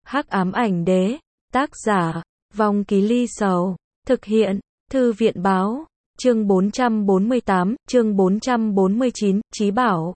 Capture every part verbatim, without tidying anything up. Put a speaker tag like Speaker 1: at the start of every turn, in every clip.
Speaker 1: Hắc ám ảnh đế, tác giả, Vong Ký Ly Sầu, thực hiện, Thư viện báo, chương bốn trăm bốn mươi tám, chương bốn trăm bốn mươi chín, Chí Bảo.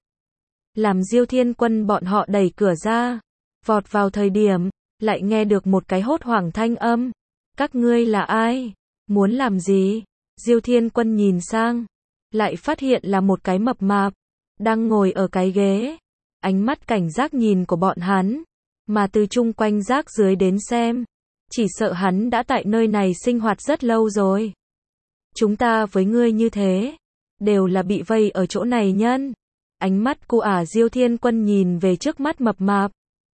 Speaker 1: Làm Diêu Thiên Quân bọn họ đẩy cửa ra, vọt vào thời điểm, lại nghe được một cái hốt hoảng thanh âm. Các ngươi là ai? Muốn làm gì? Diêu Thiên Quân nhìn sang, lại phát hiện là một cái mập mạp, đang ngồi ở cái ghế. Ánh mắt cảnh giác nhìn của bọn hắn, mà từ chung quanh rác dưới đến xem, chỉ sợ hắn đã tại nơi này sinh hoạt rất lâu rồi. Chúng ta với ngươi như thế, đều là bị vây ở chỗ này nhân. Ánh mắt của ả Diêu Thiên Quân nhìn về trước mắt mập mạp.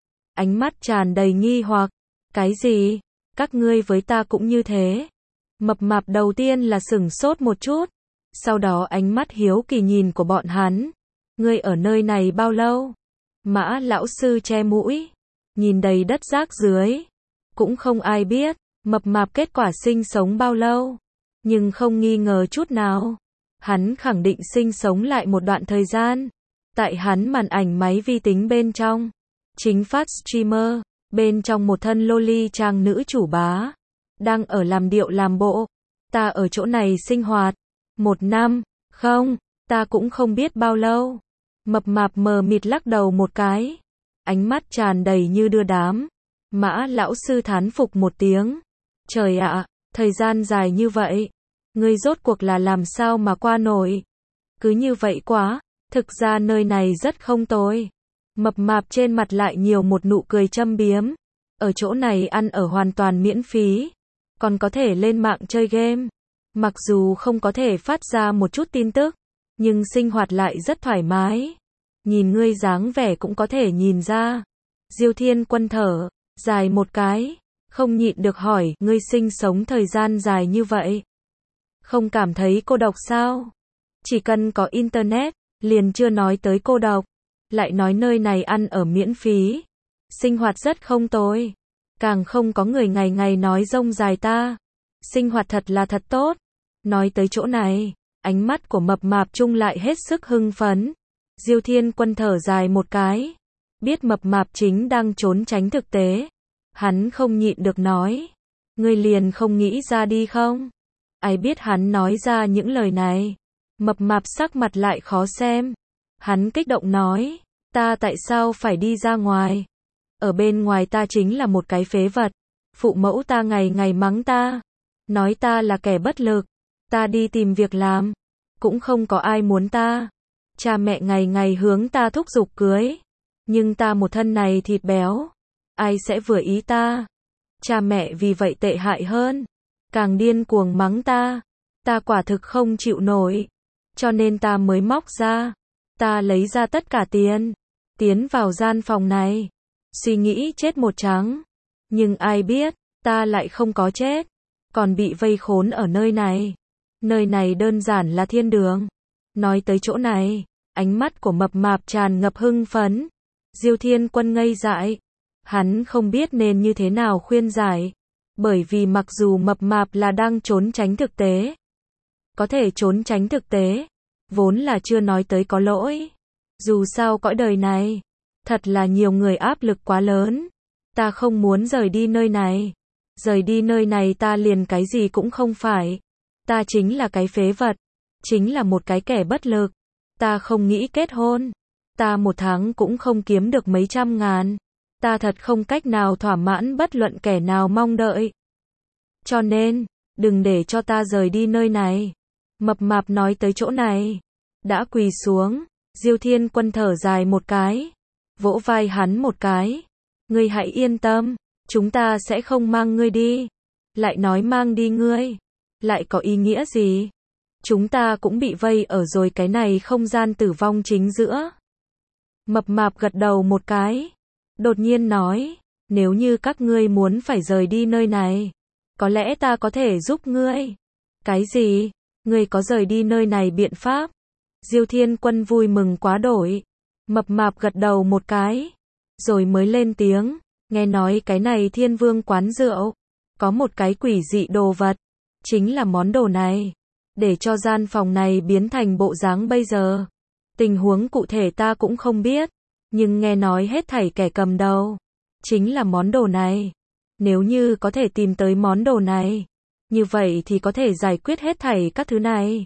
Speaker 1: Ánh mắt tràn đầy nghi hoặc. Cái gì? Các ngươi với ta cũng như thế? Mập mạp đầu tiên là sửng sốt một chút. Sau đó ánh mắt hiếu kỳ nhìn của bọn hắn. Ngươi ở nơi này bao lâu? Mã lão sư che mũi, nhìn đầy đất rác dưới. Cũng không ai biết, mập mạp kết quả sinh sống bao lâu. Nhưng không nghi ngờ chút nào, hắn khẳng định sinh sống lại một đoạn thời gian. Tại hắn màn ảnh máy vi tính bên trong, chính phát streamer, bên trong một thân loli trang nữ chủ bá, đang ở làm điệu làm bộ. Ta ở chỗ này sinh hoạt, một năm, không, ta cũng không biết bao lâu. Mập mạp mờ mịt lắc đầu một cái, ánh mắt tràn đầy như đưa đám. Mã lão sư thán phục một tiếng. Trời ạ, thời gian dài như vậy, ngươi rốt cuộc là làm sao mà qua nổi. Cứ như vậy quá, thực ra nơi này rất không tồi. Mập mạp trên mặt lại nhiều một nụ cười châm biếm. Ở chỗ này ăn ở hoàn toàn miễn phí, còn có thể lên mạng chơi game. Mặc dù không có thể phát ra một chút tin tức, nhưng sinh hoạt lại rất thoải mái. Nhìn ngươi dáng vẻ cũng có thể nhìn ra. Diêu Thiên Quân thở dài một cái, không nhịn được hỏi, ngươi sinh sống thời gian dài như vậy, không cảm thấy cô độc sao? Chỉ cần có internet, liền chưa nói tới cô độc, lại nói nơi này ăn ở miễn phí, sinh hoạt rất không tồi, càng không có người ngày ngày nói rông dài ta. Sinh hoạt thật là thật tốt. Nói tới chỗ này, ánh mắt của mập mạp chung lại hết sức hưng phấn. Diêu Thiên Quân thở dài một cái, biết mập mạp chính đang trốn tránh thực tế. Hắn không nhịn được nói, ngươi liền không nghĩ ra đi không? Ai biết hắn nói ra những lời này, mập mạp sắc mặt lại khó xem. Hắn kích động nói, ta tại sao phải đi ra ngoài? Ở bên ngoài ta chính là một cái phế vật. Phụ mẫu ta ngày ngày mắng ta, nói ta là kẻ bất lực. Ta đi tìm việc làm, cũng không có ai muốn ta. Cha mẹ ngày ngày hướng ta thúc giục cưới, nhưng ta một thân này thịt béo, ai sẽ vừa ý ta? Cha mẹ vì vậy tệ hại hơn, càng điên cuồng mắng ta. Ta quả thực không chịu nổi, cho nên ta mới móc ra. Ta lấy ra tất cả tiền, tiến vào gian phòng này, suy nghĩ chết một trắng. Nhưng ai biết, ta lại không có chết, còn bị vây khốn ở nơi này. Nơi này đơn giản là thiên đường. Nói tới chỗ này, ánh mắt của mập mạp tràn ngập hưng phấn. Diêu Thiên Quân ngây dại. Hắn không biết nên như thế nào khuyên giải. Bởi vì mặc dù mập mạp là đang trốn tránh thực tế, có thể trốn tránh thực tế, vốn là chưa nói tới có lỗi. Dù sao cõi đời này, thật là nhiều người áp lực quá lớn. Ta không muốn rời đi nơi này. Rời đi nơi này ta liền cái gì cũng không phải. Ta chính là cái phế vật, chính là một cái kẻ bất lực. Ta không nghĩ kết hôn. Ta một tháng cũng không kiếm được mấy trăm ngàn. Ta thật không cách nào thỏa mãn bất luận kẻ nào mong đợi. Cho nên, đừng để cho ta rời đi nơi này. Mập mạp nói tới chỗ này, đã quỳ xuống. Diêu Thiên Quân thở dài một cái, vỗ vai hắn một cái. Ngươi hãy yên tâm, chúng ta sẽ không mang ngươi đi. Lại nói mang đi ngươi, lại có ý nghĩa gì? Chúng ta cũng bị vây ở rồi cái này không gian tử vong chính giữa. Mập mạp gật đầu một cái, đột nhiên nói, nếu như các ngươi muốn phải rời đi nơi này, có lẽ ta có thể giúp ngươi. Cái gì? Ngươi có rời đi nơi này biện pháp? Diêu Thiên Quân vui mừng quá đổi. Mập mạp gật đầu một cái, rồi mới lên tiếng, nghe nói cái này Thiên Vương quán rượu, có một cái quỷ dị đồ vật, chính là món đồ này, để cho gian phòng này biến thành bộ dáng bây giờ. Tình huống cụ thể ta cũng không biết, nhưng nghe nói hết thảy kẻ cầm đầu chính là món đồ này. Nếu như có thể tìm tới món đồ này, như vậy thì có thể giải quyết hết thảy các thứ này.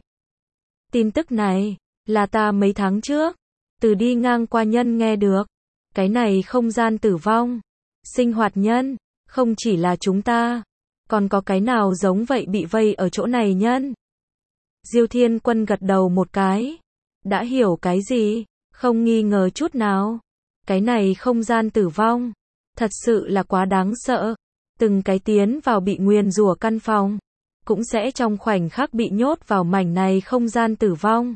Speaker 1: Tin tức này, là ta mấy tháng trước, từ đi ngang qua nhân nghe được. Cái này không gian tử vong, sinh hoạt nhân, không chỉ là chúng ta, còn có cái nào giống vậy bị vây ở chỗ này nhân? Diêu Thiên Quân gật đầu một cái. Đã hiểu cái gì? Không nghi ngờ chút nào. Cái này không gian tử vong, thật sự là quá đáng sợ. Từng cái tiến vào bị nguyền rủa căn phòng, cũng sẽ trong khoảnh khắc bị nhốt vào mảnh này không gian tử vong.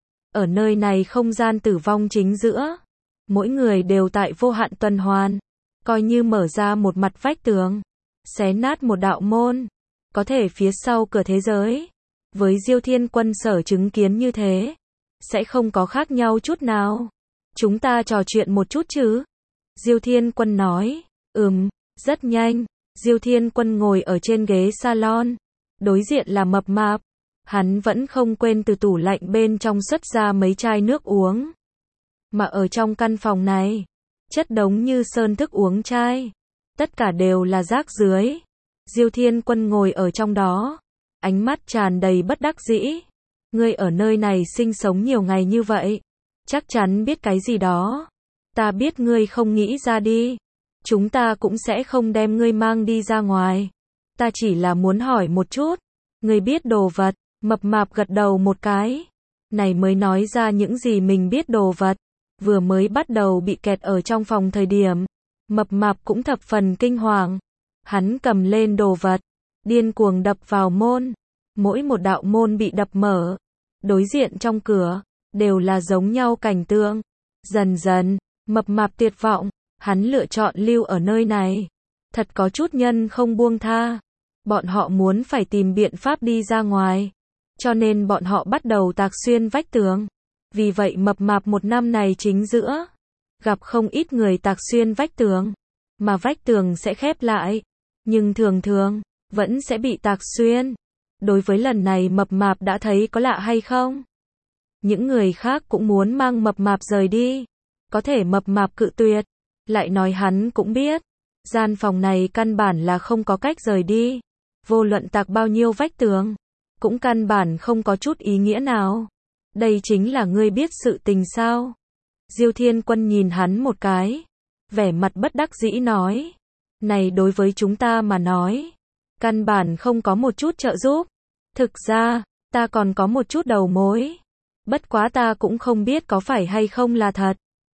Speaker 1: Ở nơi này không gian tử vong chính giữa, mỗi người đều tại vô hạn tuần hoàn, coi như mở ra một mặt vách tường, xé nát một đạo môn, có thể phía sau cửa thế giới, với Diêu Thiên Quân sở chứng kiến như thế, sẽ không có khác nhau chút nào. Chúng ta trò chuyện một chút chứ? Diêu Thiên Quân nói. Ừm, rất nhanh. Diêu Thiên Quân ngồi ở trên ghế salon, đối diện là Mập Mạp. Hắn vẫn không quên từ tủ lạnh bên trong xuất ra mấy chai nước uống. Mà ở trong căn phòng này, chất đống như sơn thức uống chai, tất cả đều là rác rưởi. Diêu Thiên Quân ngồi ở trong đó, ánh mắt tràn đầy bất đắc dĩ. Ngươi ở nơi này sinh sống nhiều ngày như vậy, chắc chắn biết cái gì đó. Ta biết ngươi không nghĩ ra đi. Chúng ta cũng sẽ không đem ngươi mang đi ra ngoài. Ta chỉ là muốn hỏi một chút. Ngươi biết đồ vật. Mập Mạp gật đầu một cái. Này mới nói ra những gì mình biết đồ vật. Vừa mới bắt đầu bị kẹt ở trong phòng thời điểm, Mập Mạp cũng thập phần kinh hoàng. Hắn cầm lên đồ vật, điên cuồng đập vào môn. Mỗi một đạo môn bị đập mở, đối diện trong cửa, đều là giống nhau cảnh tượng. Dần dần, Mập Mạp tuyệt vọng, hắn lựa chọn lưu ở nơi này. Thật có chút nhân không buông tha. Bọn họ muốn phải tìm biện pháp đi ra ngoài. Cho nên bọn họ bắt đầu tạc xuyên vách tường. Vì vậy Mập Mạp một năm này chính giữa, gặp không ít người tạc xuyên vách tường. Mà vách tường sẽ khép lại. Nhưng thường thường, vẫn sẽ bị tạc xuyên. Đối với lần này Mập Mạp đã thấy có lạ hay không? Những người khác cũng muốn mang Mập Mạp rời đi. Có thể Mập Mạp cự tuyệt. Lại nói hắn cũng biết. Gian phòng này căn bản là không có cách rời đi. Vô luận tạc bao nhiêu vách tường, cũng căn bản không có chút ý nghĩa nào. Đây chính là ngươi biết sự tình sao? Diêu Thiên Quân nhìn hắn một cái. Vẻ mặt bất đắc dĩ nói. Này đối với chúng ta mà nói, căn bản không có một chút trợ giúp. Thực ra, ta còn có một chút đầu mối. Bất quá ta cũng không biết có phải hay không là thật.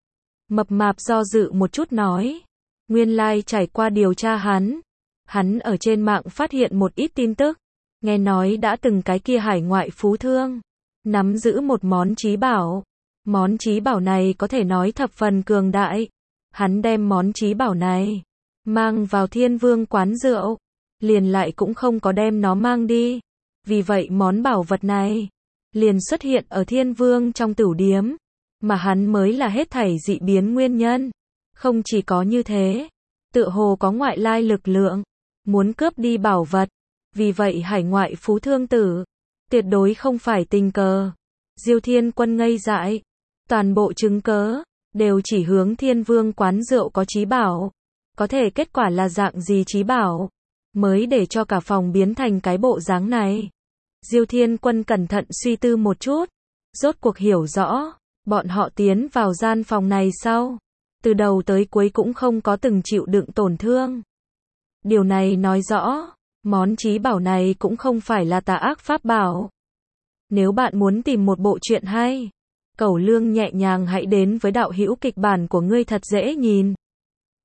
Speaker 1: Mập Mạp do dự một chút nói. Nguyên lai trải qua điều tra hắn. Hắn ở trên mạng phát hiện một ít tin tức. Nghe nói đã từng cái kia hải ngoại phú thương nắm giữ một món trí bảo. Món trí bảo này có thể nói thập phần cường đại. Hắn đem món trí bảo này mang vào Thiên Vương quán rượu, liền lại cũng không có đem nó mang đi. Vì vậy món bảo vật này liền xuất hiện ở Thiên Vương trong tửu điếm, mà hắn mới là hết thảy dị biến nguyên nhân. Không chỉ có như thế, tựa hồ có ngoại lai lực lượng muốn cướp đi bảo vật. Vì vậy hải ngoại phú thương tử tuyệt đối không phải tình cờ. Diêu Thiên Quân ngây dại, toàn bộ chứng cớ đều chỉ hướng Thiên Vương quán rượu có trí bảo. Có thể kết quả là dạng gì trí bảo mới để cho cả phòng biến thành cái bộ dáng này? Diêu Thiên Quân cẩn thận suy tư một chút, rốt cuộc hiểu rõ, bọn họ tiến vào gian phòng này sau, từ đầu tới cuối cũng không có từng chịu đựng tổn thương. Điều này nói rõ, món trí bảo này cũng không phải là tà ác pháp bảo. Nếu bạn muốn tìm một bộ truyện hay, Cẩu Lương nhẹ nhàng hãy đến với đạo hữu kịch bản của ngươi thật dễ nhìn.